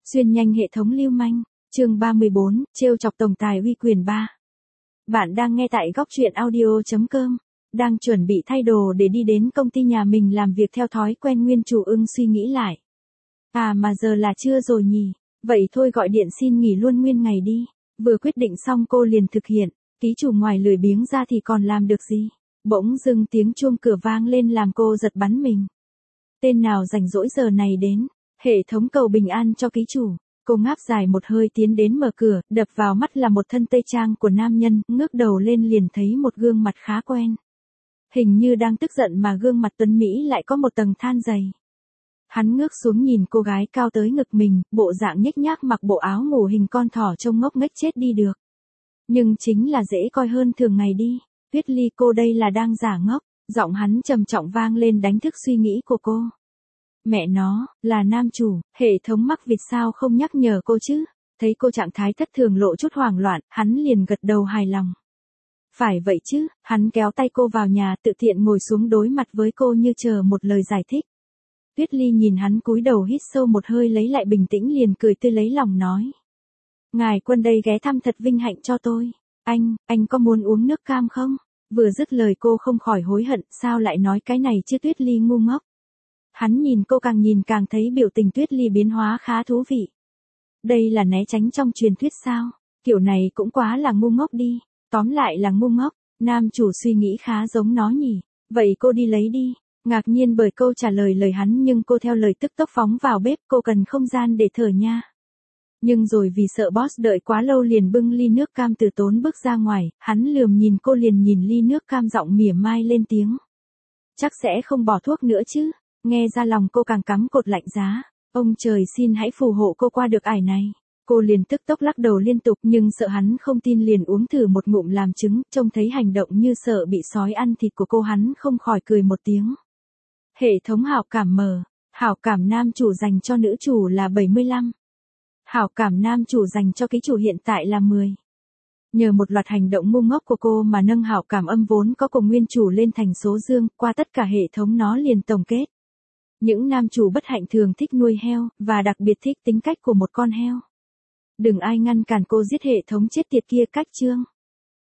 Xuyên nhanh hệ thống lưu manh, chương 34, trêu chọc tổng tài uy quyền 3. Bạn đang nghe tại góc truyện audio.com, đang chuẩn bị thay đồ để đi đến công ty nhà mình làm việc theo thói quen Nguyên Chủ Ưng suy nghĩ lại. À mà giờ là trưa rồi nhỉ, vậy thôi gọi điện xin nghỉ luôn nguyên ngày đi. Vừa quyết định xong cô liền thực hiện, ký chủ ngoài lười biếng ra thì còn làm được gì. Bỗng dưng tiếng chuông cửa vang lên làm cô giật bắn mình. Tên nào rảnh rỗi giờ này đến, hệ thống cầu bình an cho ký chủ. Cô ngáp dài một hơi tiến đến mở cửa, đập vào mắt là một thân tây trang của nam nhân, ngước đầu lên liền thấy một gương mặt khá quen. Hình như đang tức giận mà gương mặt tuấn Mỹ lại có một tầng than dày. Hắn ngước xuống nhìn cô gái cao tới ngực mình, bộ dạng nhếch nhác mặc bộ áo ngủ hình con thỏ trông ngốc nghếch chết đi được. Nhưng chính là dễ coi hơn thường ngày đi. Tuyết Ly cô đây là đang giả ngốc, giọng hắn trầm trọng vang lên đánh thức suy nghĩ của cô. Mẹ nó, là nam chủ, hệ thống mắc vịt sao không nhắc nhở cô chứ? Thấy cô trạng thái thất thường lộ chút hoảng loạn, hắn liền gật đầu hài lòng. Phải vậy chứ, hắn kéo tay cô vào nhà tự thiện ngồi xuống đối mặt với cô như chờ một lời giải thích. Tuyết Ly nhìn hắn cúi đầu hít sâu một hơi lấy lại bình tĩnh liền cười tươi lấy lòng nói. Ngài Quân đây ghé thăm thật vinh hạnh cho tôi. Anh có muốn uống nước cam không? Vừa dứt lời cô không khỏi hối hận, sao lại nói cái này chứ Tuyết Ly ngu ngốc. Hắn nhìn cô càng nhìn càng thấy biểu tình Tuyết Ly biến hóa khá thú vị. Đây là né tránh trong truyền thuyết sao? Kiểu này cũng quá là ngu ngốc đi. Tóm lại là ngu ngốc, nam chủ suy nghĩ khá giống nó nhỉ. Vậy cô đi lấy đi. Ngạc nhiên bởi câu trả lời hắn nhưng cô theo lời tức tốc phóng vào bếp, cô cần không gian để thở nha. Nhưng rồi vì sợ boss đợi quá lâu liền bưng ly nước cam từ tốn bước ra ngoài, hắn lườm nhìn cô liền nhìn ly nước cam giọng mỉa mai lên tiếng. Chắc sẽ không bỏ thuốc nữa chứ, nghe ra lòng cô càng cắm cột lạnh giá, ông trời xin hãy phù hộ cô qua được ải này. Cô liền tức tốc lắc đầu liên tục nhưng sợ hắn không tin liền uống thử một ngụm làm chứng, trông thấy hành động như sợ bị sói ăn thịt của cô hắn không khỏi cười một tiếng. Hệ thống hảo cảm mở, hảo cảm nam chủ dành cho nữ chủ là 75. Hảo cảm nam chủ dành cho ký chủ hiện tại là 10. Nhờ một loạt hành động ngu ngốc của cô mà nâng hảo cảm âm vốn có của nguyên chủ lên thành số dương, qua tất cả hệ thống nó liền tổng kết. Những nam chủ bất hạnh thường thích nuôi heo, và đặc biệt thích tính cách của một con heo. Đừng ai ngăn cản cô giết hệ thống chết tiệt kia cách chương.